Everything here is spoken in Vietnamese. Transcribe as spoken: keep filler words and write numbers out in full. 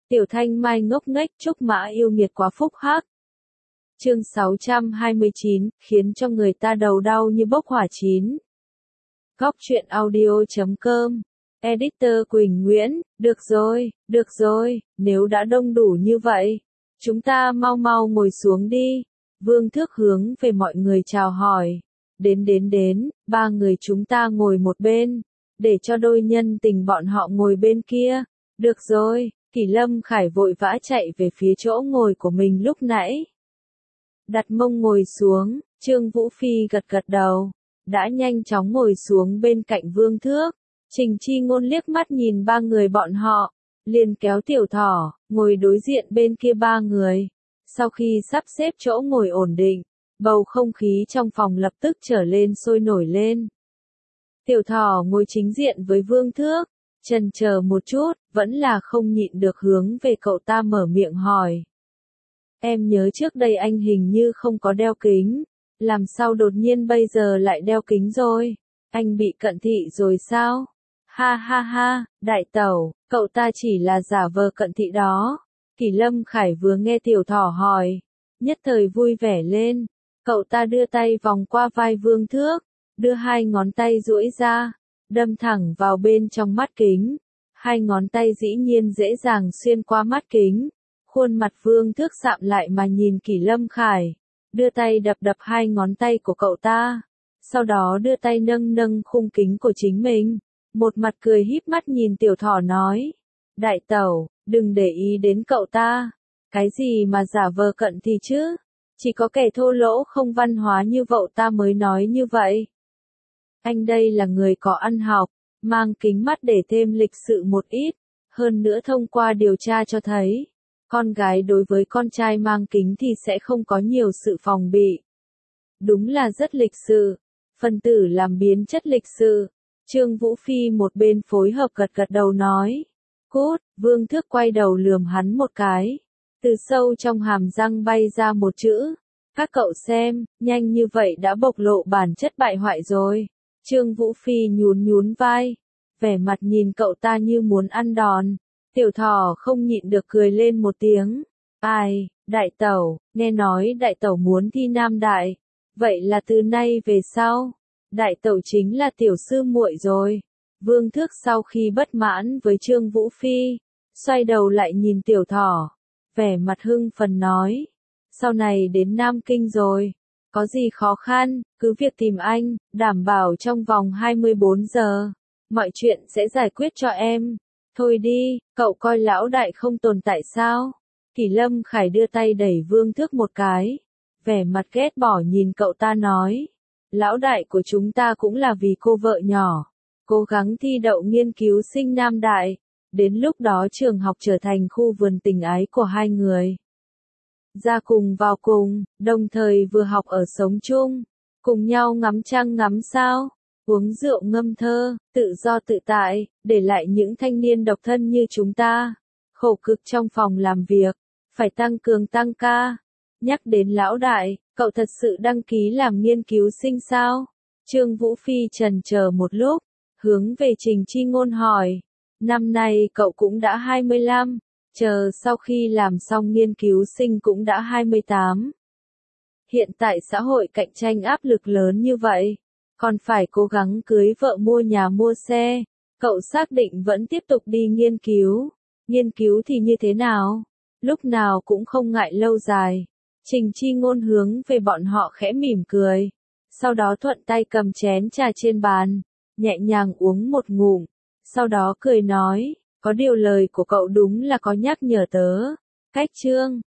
Tiểu Thanh Mai ngốc nghếch, Trúc Mã yêu nghiệt quá phúc hắc. Chương sáu trăm hai mươi chín, khiến cho người ta đầu đau như bốc hỏa chín. Góc truyện audio chấm com. Editor Quỳnh Nguyễn, được rồi, được rồi, nếu đã đông đủ như vậy, chúng ta mau mau ngồi xuống đi. Vương Thước hướng về mọi người chào hỏi. Đến đến đến, ba người chúng ta ngồi một bên, để cho đôi nhân tình bọn họ ngồi bên kia. Được rồi, Kỷ Lâm Khải vội vã chạy về phía chỗ ngồi của mình lúc nãy. Đặt mông ngồi xuống, Trương Vũ Phi gật gật đầu, đã nhanh chóng ngồi xuống bên cạnh Vương Thước. Trình Chi Ngôn liếc mắt nhìn ba người bọn họ, liền kéo Tiểu Thỏ, ngồi đối diện bên kia ba người. Sau khi sắp xếp chỗ ngồi ổn định, bầu không khí trong phòng lập tức trở lên sôi nổi lên. Tiểu Thỏ ngồi chính diện với Vương Thước, chần chờ một chút, vẫn là không nhịn được hướng về cậu ta mở miệng hỏi. Em nhớ trước đây anh hình như không có đeo kính, làm sao đột nhiên bây giờ lại đeo kính rồi? Anh bị cận thị rồi sao? Ha ha ha, đại tẩu, cậu ta chỉ là giả vờ cận thị đó. Kỷ Lâm Khải vừa nghe Tiểu Thỏ hỏi, nhất thời vui vẻ lên. Cậu ta đưa tay vòng qua vai Vương Thước, đưa hai ngón tay duỗi ra, đâm thẳng vào bên trong mắt kính. Hai ngón tay dĩ nhiên dễ dàng xuyên qua mắt kính. Khuôn mặt Vương Thước sạm lại mà nhìn Kỷ Lâm Khải, đưa tay đập đập hai ngón tay của cậu ta, sau đó đưa tay nâng nâng khung kính của chính mình, một mặt cười híp mắt nhìn Tiểu Thỏ nói, đại tẩu, đừng để ý đến cậu ta, cái gì mà giả vờ cận thì chứ, chỉ có kẻ thô lỗ không văn hóa như vậu ta mới nói như vậy. Anh đây là người có ăn học, mang kính mắt để thêm lịch sự một ít, hơn nữa thông qua điều tra cho thấy, con gái đối với con trai mang kính thì sẽ không có nhiều sự phòng bị. Đúng là rất lịch sự, phân tử làm biến chất lịch sự. Trương Vũ Phi một bên phối hợp gật gật đầu nói. Cút, Vương Thước quay đầu lườm hắn một cái. Từ sâu trong hàm răng bay ra một chữ. Các cậu xem, nhanh như vậy đã bộc lộ bản chất bại hoại rồi. Trương Vũ Phi nhún nhún vai, vẻ mặt nhìn cậu ta như muốn ăn đòn. Tiểu Thỏ không nhịn được cười lên một tiếng. Ai, đại tẩu, nghe nói đại tẩu muốn thi nam đại. Vậy là từ nay về sau, đại tẩu chính là tiểu sư muội rồi. Vương Thước sau khi bất mãn với Trương Vũ Phi, xoay đầu lại nhìn Tiểu Thỏ, vẻ mặt hưng phấn nói. Sau này đến Nam Kinh rồi, có gì khó khăn, cứ việc tìm anh, đảm bảo trong vòng hai mươi bốn giờ, mọi chuyện sẽ giải quyết cho em. Thôi đi, cậu coi lão đại không tồn tại sao? Kỷ Lâm Khải đưa tay đẩy Vương Thước một cái, vẻ mặt ghét bỏ nhìn cậu ta nói. Lão đại của chúng ta cũng là vì cô vợ nhỏ, cố gắng thi đậu nghiên cứu sinh nam đại, đến lúc đó trường học trở thành khu vườn tình ái của hai người. Ra cùng vào cùng, đồng thời vừa học ở sống chung, cùng nhau ngắm trăng ngắm sao. Uống rượu ngâm thơ, tự do tự tại, để lại những thanh niên độc thân như chúng ta. Khổ cực trong phòng làm việc, phải tăng cường tăng ca. Nhắc đến lão đại, cậu thật sự đăng ký làm nghiên cứu sinh sao? Trương Vũ Phi chần chờ một lúc, hướng về Trình Chi Ngôn hỏi. Năm nay cậu cũng đã hai mươi lăm, chờ sau khi làm xong nghiên cứu sinh cũng đã hai mươi tám. Hiện tại xã hội cạnh tranh áp lực lớn như vậy, còn phải cố gắng cưới vợ mua nhà mua xe, cậu xác định vẫn tiếp tục đi nghiên cứu. Nghiên cứu thì như thế nào? Lúc nào cũng không ngại lâu dài. Trình Chi Ngôn hướng về bọn họ khẽ mỉm cười, sau đó thuận tay cầm chén trà trên bàn, nhẹ nhàng uống một ngụm, sau đó cười nói, có điều lời của cậu đúng là có nhắc nhở tớ. Cách Trương,